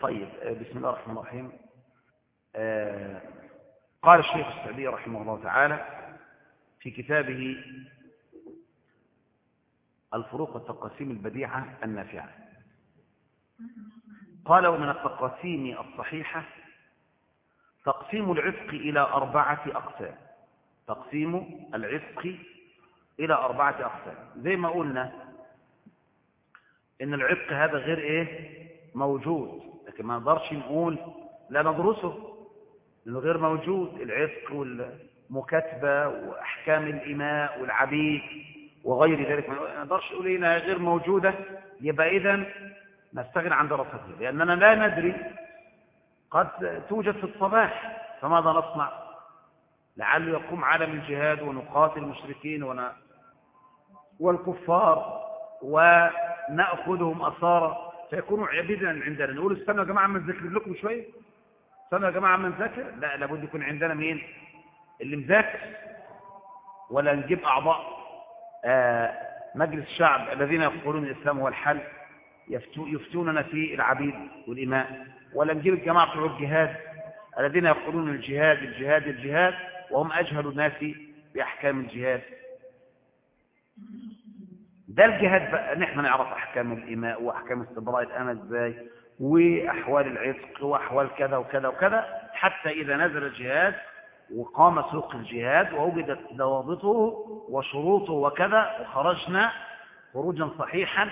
طيب، بسم الله الرحمن الرحيم. قال الشيخ السعدي رحمه الله تعالى في كتابه الفروق والتقاسيم البديعة النافعة، قال: ومن التقاسيم الصحيحة تقسيم العتق إلى 4 أقسام. تقسيم العتق إلى 4 أقسام. زي ما قلنا إن العتق هذا غير موجود، لكن ما نقدرش نقول لا ندرسه لأنه غير موجود. العتق والمكاتبة وأحكام الإماء والعبيد وغير ذلك ما نقدرش نقول إنها غير موجودة، يبقى إذن نستغني عن دراستها، لأننا لا ندري، قد توجد في الصباح، فماذا نصنع؟ لعله يقوم عالم الجهاد ونقاتل المشركين والكفار ونأخذهم أسارى فيكونوا عبيدا عندنا. نقول استنوا يا جماعة ما نذاكر لكم شوية، استنوا يا جماعة ما نذاكر. لا، لابد يكون عندنا مين اللي مذاكر، ولا نجيب أعضاء مجلس الشعب الذين يقولون الإسلام هو الحل يفتوننا في العبيد والإماء، ولا نجيب الجماعة بتوع الجهاد الذين يقولون الجهاد الجهاد الجهاد وهم أجهل الناس بأحكام الجهاد. ده الجهاد بقى، نحن نعرف أحكام الإماء وأحكام استبراء الأمة إزاي، وأحوال العتق وأحوال كذا وكذا وكذا، حتى إذا نزل الجهاد وقام سوق الجهاد ووجدت ضوابطه وشروطه وكذا وخرجنا خروجا صحيحا،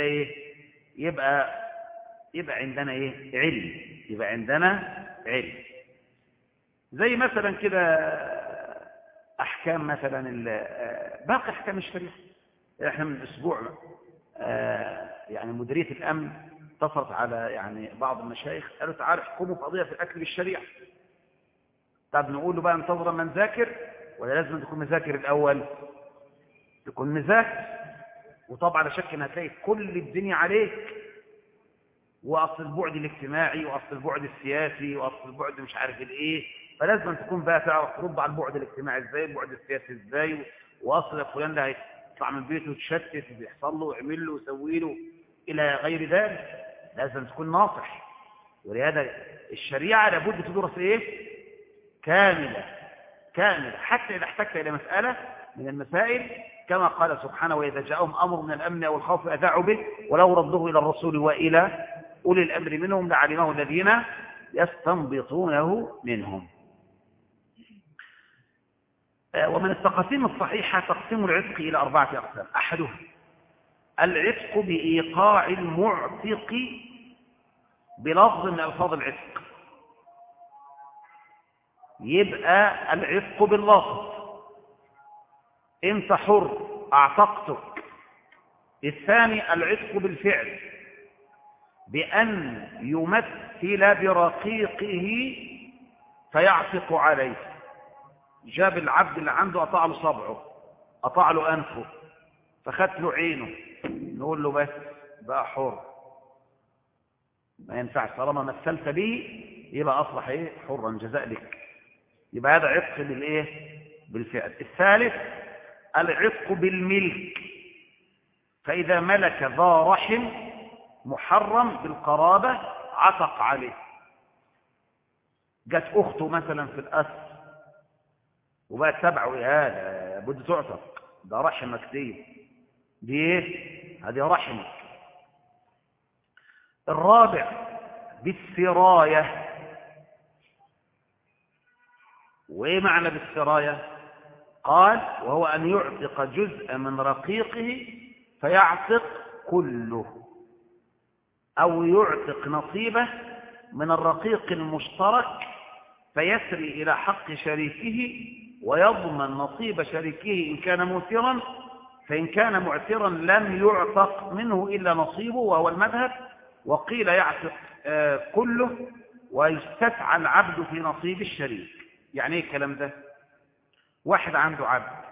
يبقى عندنا علم، يبقى عندنا علم. زي مثلا كده أحكام مثلا باقي أحكام الشريعة. احنا من أسبوع يعني مديرية الأمن اتصلت على بعض المشايخ، قالوا تعالوا احكموا في قضية في الأكل بالشريعة. طب نقول له بقى انتظر ما نذاكر، ولا لازم تكون مذاكر الأول؟ تكون مذاكر، وطبعا لا شك ان هتلاقي كل الدنيا عليك، واصل البعد الاجتماعي واصل البعد السياسي واصل البعد مش عارف الايه، فلازم تكون بقى تعرف ترد على البعد الاجتماعي ازاي، البعد السياسي ازاي، واصل فلان ده هيطلع من بيته وتشتت وبيحصل له ويعمل له ويسوي له الى غير ذلك. لازم تكون ناصح، ولهذا الشريعه لابد تدرس كامله حتى اذا احتجت الى مساله من المسائل، كما قال سبحانه: وإذا جاءهم أمر من الأمن أو الخوف أذاعوا به ولو ردوه إلى الرسول وإلى أولي الأمر منهم لعلمه الذين يستنبطونه منهم. ومن التقاسيم الصحيحة تقسيم العتق إلى 4 أقسام. أحدها العتق بإيقاع المعتق بلفظ من ألفاظ العتق، يبقى العتق باللفظ، انت حر اعتقتك. الثاني العتق بالفعل، بأن يمثل برقيقه فيعتق عليه. جاب العبد اللي عنده قطع له صبعه، قطع له أنفه، فخدت له عينه، نقول له بس بقى حر، ما ينفعش طالما مثلت به، يبقى أصبح حرا جزاء لك. يبقى هذا عتق بالفعل. الثالث العتق بالملك، فإذا ملك ذا رحم محرم بالقرابة عتق عليه. جت أخته مثلا في الأسر وبقت تبعه، هذا بده تعتق، ده رحمك دي هذه رحمك. الرابع بالسراية. وإيه معنى بالسراية؟ قال: وهو أن يعتق جزء من رقيقه فيعتق كله، أو يعتق نصيبه من الرقيق المشترك فيسري إلى حق شريكه ويضمن نصيب شريكه إن كان موثرا، فإن كان معسرا لم يعتق منه إلا نصيبه، وهو المذهب. وقيل يعتق كله ويستسعى العبد في نصيب الشريك. يعني ايه الكلام ده؟ واحد عنده عبد،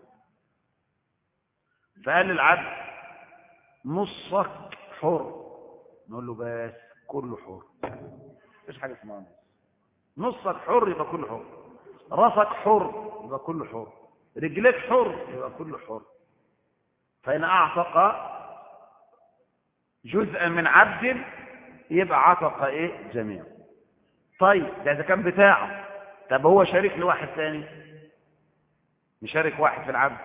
فقال للعبد نصك حر، نقول له بس كله حر، مفيش حاجه اسمها نصك حر يبقى كله حر، راسك حر يبقى كله حر، رجليك حر يبقى كله حر. فإن أعتق جزءا من عبد يبقى عتق ايه جميع. طيب ده اذا كان بتاعه. طب هو شريك لواحد ثاني، مشارك واحد في العبد،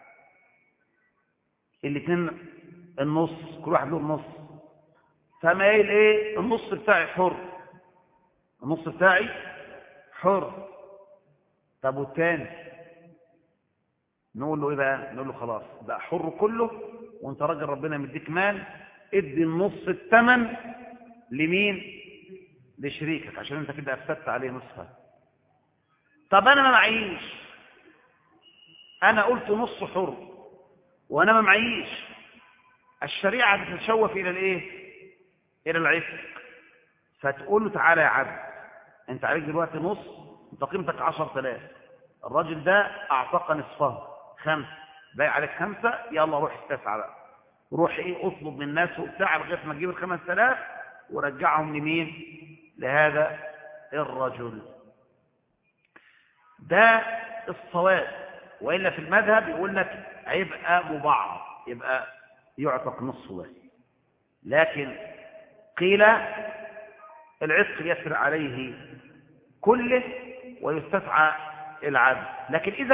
الاثنين النص، كل واحد له النص، فما قايل ايه النص بتاعي حر، النص بتاعي حر. طب والتاني نقول له ايه بقى؟ نقول له خلاص بقى حر كله، وانت راجل ربنا مديك مال، ادي النص الثمن لمين؟ لشريكك، عشان انت كده افسدت عليه نصفه. طب انا ما معيش، انا قلت نص حر وانا ما معيش، الشريعه بتتشوف الى الايه؟ الى العتق. فتقول له تعالى يا عبد، انت عليك دلوقتي نص، انت قيمتك 10,000، الراجل ده اعتق نصفه 5، باقي عليك 5، يلا روح استسعى بقى، روح ايه اطلب من الناس وبتاع لغايه ما تجيب ال5000 ورجعهم لمين؟ لهذا الرجل. ده الصواب. والا في المذهب يقول لك هيبقى مبعض، يبقى يعتق نصفه بس. لكن قيل العتق يسر عليه كله ويستسعى العبد. لكن إذا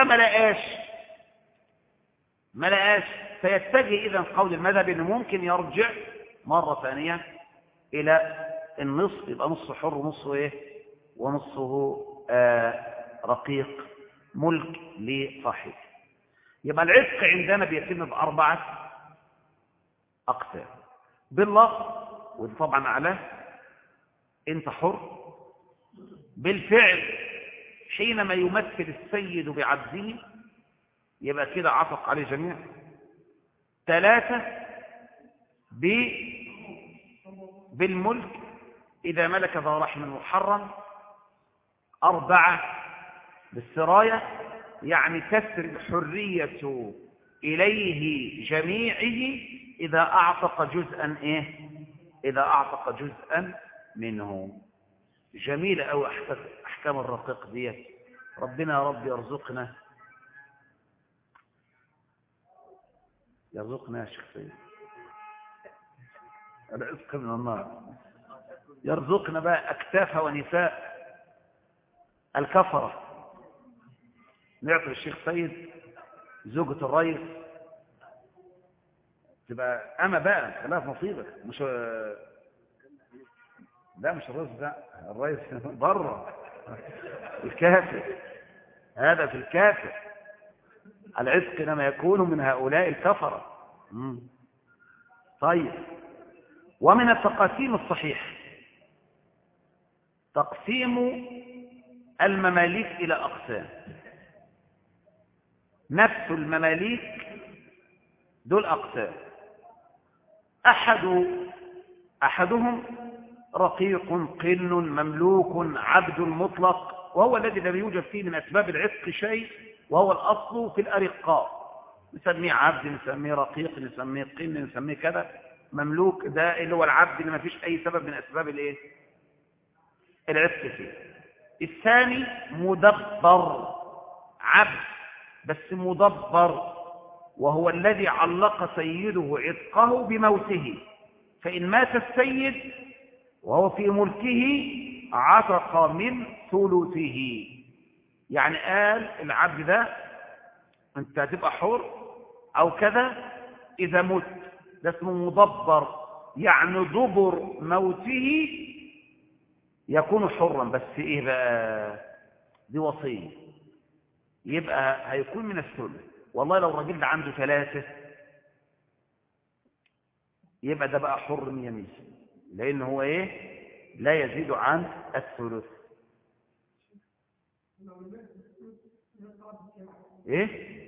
ما لقاش فيتجه إذن قول المذهب أنه ممكن يرجع مرة ثانية إلى النصف، يبقى نصف حر ونصفه إيه؟ ونصفه رقيق ملك لصاحبه. يبقى العتق عندنا بيتم ب4 أقسام باللفظ، وده طبعا أعلاه أنت حر، بالفعل حينما يمثل السيد بعبده يبقى كده عتق عليه جميع. 3 بالملك إذا ملك ذا رحم محرم. 4 بالسراية، يعني تسري الحرية إليه جميعه إذا أعتق جزءا إيه؟ إذا أعتق جزءا منه. جميلة أو أحكام الرقيق ديت، ربنا يا رب يرزقنا يا شيخ سيد، الرزق من النار، يرزقنا بقى أكتاف ونساء الكفرة. نعطي الشيخ سيد زوجة الرئيس تبقى أما بقى خلاف مصيبة، مش لا مش الرئيس، ده الرئيس بره الكافر، هذا في الكافر. العتق لما يكون من هؤلاء الكفرة. طيب، ومن التقاسيم الصحيح تقسيم المماليك إلى أقسام. نفس المماليك دول أقسام. أحدهم رقيق قن مملوك عبد مطلق، وهو الذي لا يوجد فيه من أسباب العتق شيء، وهو الأصل في الأرقاء، نسميه عبد، نسميه رقيق، نسميه قن، نسميه كذا. مملوك ده اللي هو العبد اللي ما فيش أي سبب من أسباب الإيه؟ العتق فيه. الثاني مدبر، عبد بس مدبر، وهو الذي علق سيده عتقه بموته، فإن مات السيد وهو في ملكه عتق من ثلثه. يعني قال العبد ده انت هتبقى حر او كذا اذا مت، ده اسمه مدبر، يعني دبر موته يكون حرا. بس ايه بقى؟ دي وصيه، يبقى هيكون من الثلث. والله لو الراجل ده عنده 3 يبقى ده بقى حر 100، لان هو ايه؟ لا يزيد عن الثلث. ايه؟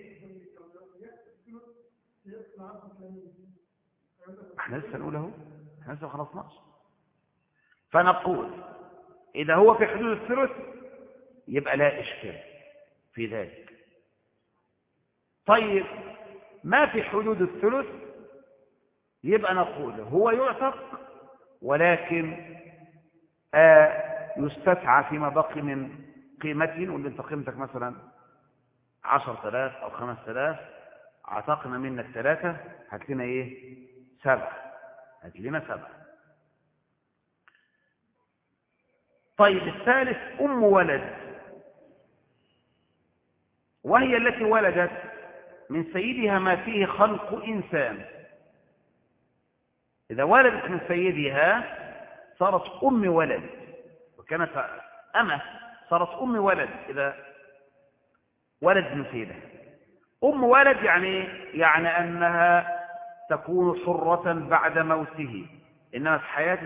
احنا لسه نقول اهو، احنا لسه ما خلصناش. فنقول اذا هو في حدود الثلث يبقى لا اشكال في ذلك. طيب ما في حدود الثلث يبقى نقول هو يعتق، ولكن يستسعى فيما بقي من قيمته. واللي انت قيمتك مثلا 10,000 أو 5,000، عتقنا منك 3، هات لنا ايه؟ 7، هات لنا 7. طيب الثالث أم ولد، وهي التي ولدت من سيدها ما فيه خلق إنسان. إذا ولدت من سيدها صارت أم ولد، وكانت أمة صارت أم ولد إذا ولد من سيدها. أم ولد يعني أنها تكون حرة بعد موته، إنما في حياة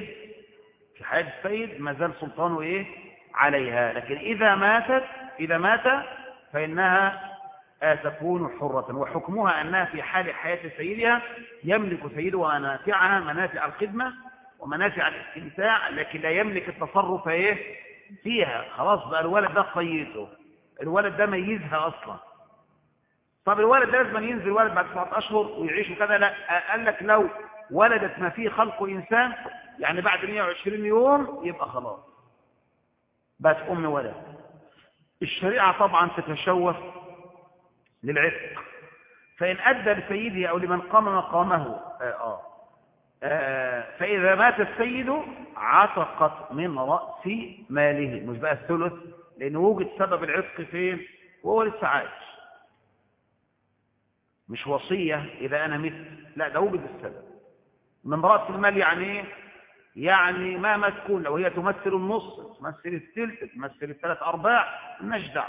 السيد ما زال سلطانه عليها، لكن إذا مات فإنها تكون حرة، وحكمها أنها في حال حياة سيدها يملك سيدها منافعها، منافع الخدمة ومنافع الاستمتاع، لكن لا يملك التصرف فيها. خلاص بقى الولد ده سيده، الولد ده ميزها أصلا. طب الولد ده لازم ينزل ولد بعد 7 أشهر ويعيش كذا؟ لا، قال لك لو ولدت ما فيه خلق إنسان يعني بعد 120 يوم يبقى خلاص بقت أم ولد. الشريعة طبعا تتشوف للعتق، فإن أدى لسيده أو لمن قام مقامه فإذا مات السيد عتقت من رأس ماله، مش بقى الثلث، لأنه وجد سبب العتق فين وهو لسه عايش، مش وصية إذا أنا مت، لا ده وجد السبب من رأس المال. يعني ما تكون، لو هي تمثل النص، تمثل الثلث، تمثل 3/4، نجدع.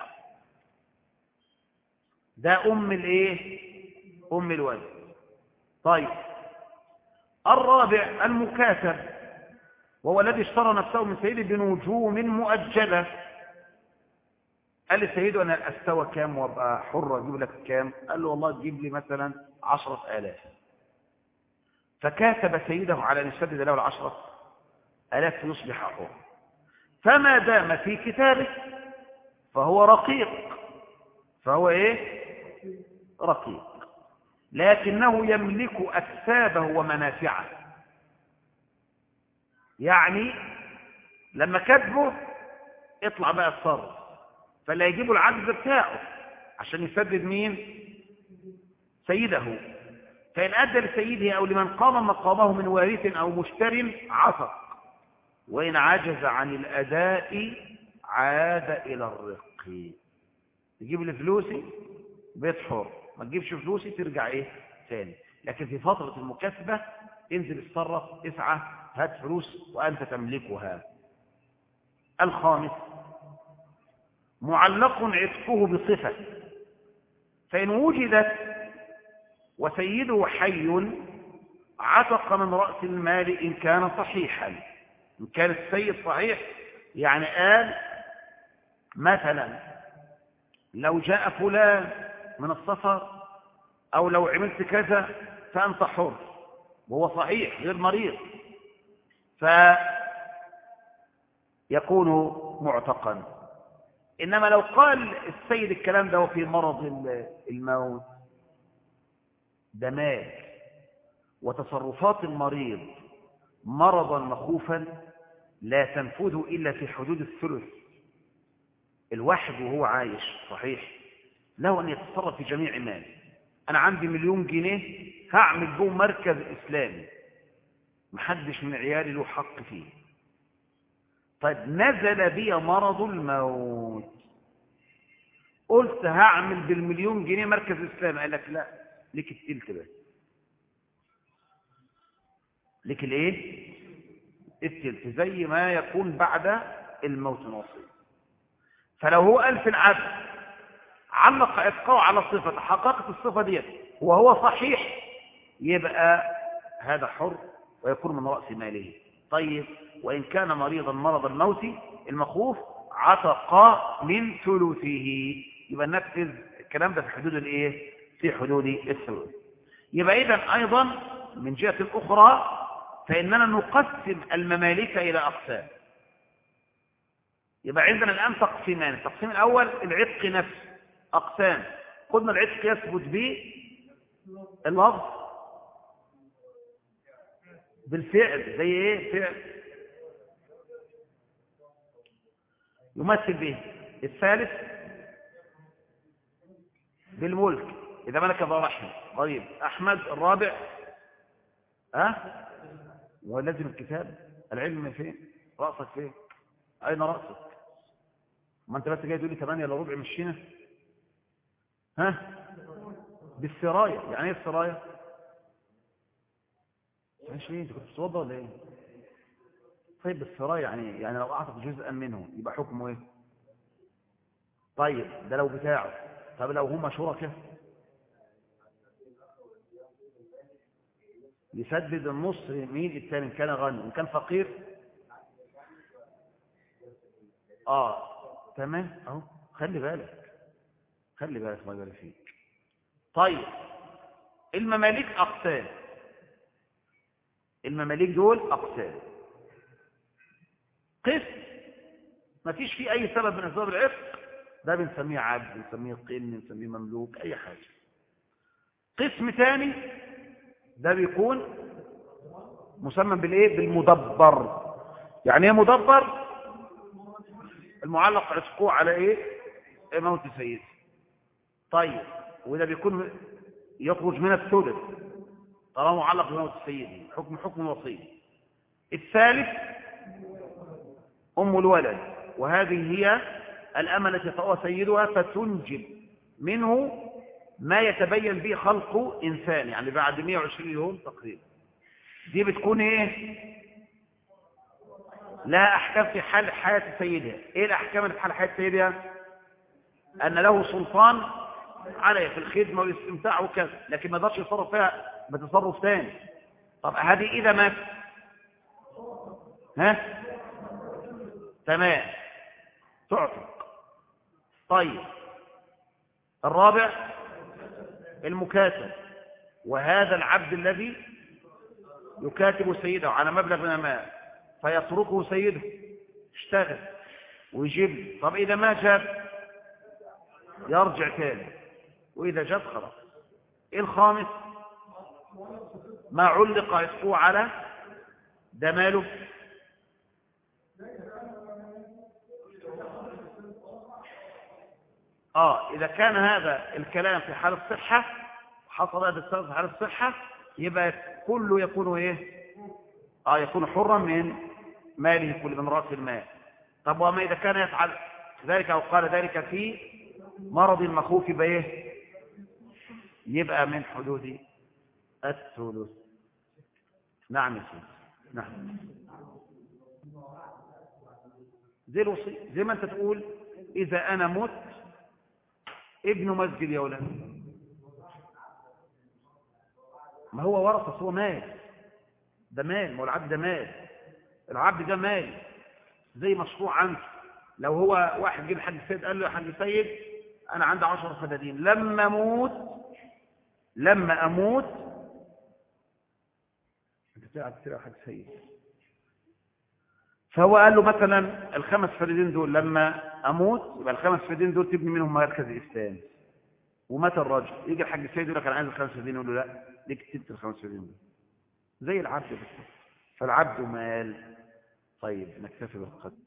ده أم الولد. طيب الرابع المكاتب، وهو الذي اشترى نفسه من سيده بنجوم مؤجلة. قال لسيده أنا أستوى كام وأبقى حر أجيب لك كام؟ قال له والله تجيب لي مثلا 10,000. فكاتب سيده على أن يسدد له 10,000 يصبح حر. فما دام في كتابه فهو رقيق، رقيق، لكنه يملك أكسابه ومنافعه. يعني لما كتبه اطلع بقى الصرف، فلا يجيبوا العجز بتاعه عشان يسدد مين؟ سيده. فإن أدى لسيده أو لمن قام مقامه من وارث أو مشتر عتق، وإن عجز عن الأداء عاد إلى الرق. تجيب لي فلوسي بيت حر، ما تجيبش فلوسي ترجع ثاني. لكن في فترة المكاسبة انزل اتصرف، اسعى، هات فلوس وأنت تملكها. الخامس معلق عتقه بصفة، فإن وجدت وسيده حي عتق من رأس المال إن كان صحيحا. إن كان السيد صحيح يعني قال مثلا لو جاء فلان من السفر أو لو عملت كذا فأنت حر، وهو صحيح غير مريض، فيكون معتقا. إنما لو قال السيد الكلام ده وفي مرض الموت، ده مال، وتصرفات المريض مرضا مخوفا لا تنفذ إلا في حدود الثلث. الواحد وهو عايش صحيح له أن يتصرف في جميع مال. أنا عندي 1,000,000 جنيه هعمل به مركز إسلامي، محدش من عيالي له حق فيه. طيب نزل بي مرض الموت، قلت هعمل بال1,000,000 جنيه مركز إسلامي، قال لك لا، ليك التلت بس. ليك التلت، زي ما يكون بعد الموت نصيب. فلو هو قال في العبد علق عتقه على صفة، حققت الصفة دي وهو صحيح، يبقى هذا حر ويكون من رأس ماله. طيب وإن كان مريضا مرض الموت المخوف عتق من ثلثه، يبقى ننفذ الكلام ده في حدود في حدود الثلث. يبقى إذن أيضا من جهة أخرى فإننا نقسم الممالك إلى أقسام. يبقى عندنا الآن تقسيمان. التقسيم الأول العتق نفسه، أقسام. قلنا العتق يثبت به اللفظ بالفعل، زي فعل يمثل به. الثالث بالملك إذا ملك ذو رحمه. طيب أحمد الرابع ولازم الكتاب. العلم فين؟ رأسك فين؟ أين رأسك؟ ما أنت بس جاي تقول لي 8 إلا ربع مشينا. ها؟ بالسراية. يعني إيه السراية؟ مش ليه؟ أنت كنت بتتوضى ولا إيه؟ طيب بالسراية يعني لو أعطت جزءا منه يبقى حكمه إيه؟ طيب ده لو بتاعه. طب لو هما شركاء يسدد النص مين الثاني؟ إن كان غني، إن كان فقير تمام اهو. خلي بالك الله يبارك فيك. طيب المماليك اقسام. المماليك دول اقسام. قسم ما فيش فيه اي سبب من اسباب العتق، ده بنسميه عبد، بنسميه قن، بنسميه مملوك، اي حاجه. قسم ثاني ده بيكون مسمى بالايه؟ بالمدبر. يعني ايه مدبر؟ المعلق عتقوه على ايه؟ موت سيده. طيب وده بيكون يخرج من الثلث طالما معلق بموت سيده، حكم وصيه. الثالث ام الولد، وهذه هي الأمة التي يطأها سيدها فتنجب منه ما يتبين به خلق إنسان، يعني بعد 120 يوم تقريبا. دي بتكون إيه؟ لا أحكام في حال حياة سيدها. إيه الأحكام اللي في حال حياة سيدها؟ أن له سلطان عليها في الخدمة والاستمتاع وكذا، لكن ما يقدرش يتصرف فيها بتصرف ثاني. طب هذه إذا مات ها؟ تمام، تعتق. طيب الرابع المكاتب، وهذا العبد الذي يكاتب سيده على مبلغ من المال فيتركه سيده اشتغل ويجيب. طب إذا ما جاب يرجع تاني، وإذا جاب خلاص. إيه الخامس؟ ما علق عتقه على ده ماله. إذا كان هذا الكلام في حال الصحة، حصل هذا السبب في حال الصحة، يبقى كله يكون إيه؟ يكون حرا من ماله، كل من رأس المال. طب وما إذا كان يفعل ذلك أو قال ذلك في مرض مخوف بإيه؟ يبقى من حدود الثلث. نعم يا سيدي، نعم. زي الوصي، زي ما أنت تقول إذا أنا مت ابن مسجد يا ولد، ما هو ورثة، هو مال، ده مال، ما هو العبد ده مال، العبد ده مال زي مشروع عنه. لو هو واحد جه الحاج سيد قال له يا حاج سيد أنا عندي 10 فدادين، لما أموت أنت بتلعب يا حاج سيد، فهو قال له مثلا ال5 فدادين دول لما أموت يبقى ال5 فدادين دول تبني منهم مركز إسلامي. ومات الرجل، يجي الحاج سيد يقول لك أنا عايز ال5 فدادين، يقول له لا ليك تبت ال5 فدادين دول، زي العبد بالظبط. فالعبد مال. طيب نكتفي بالقدر.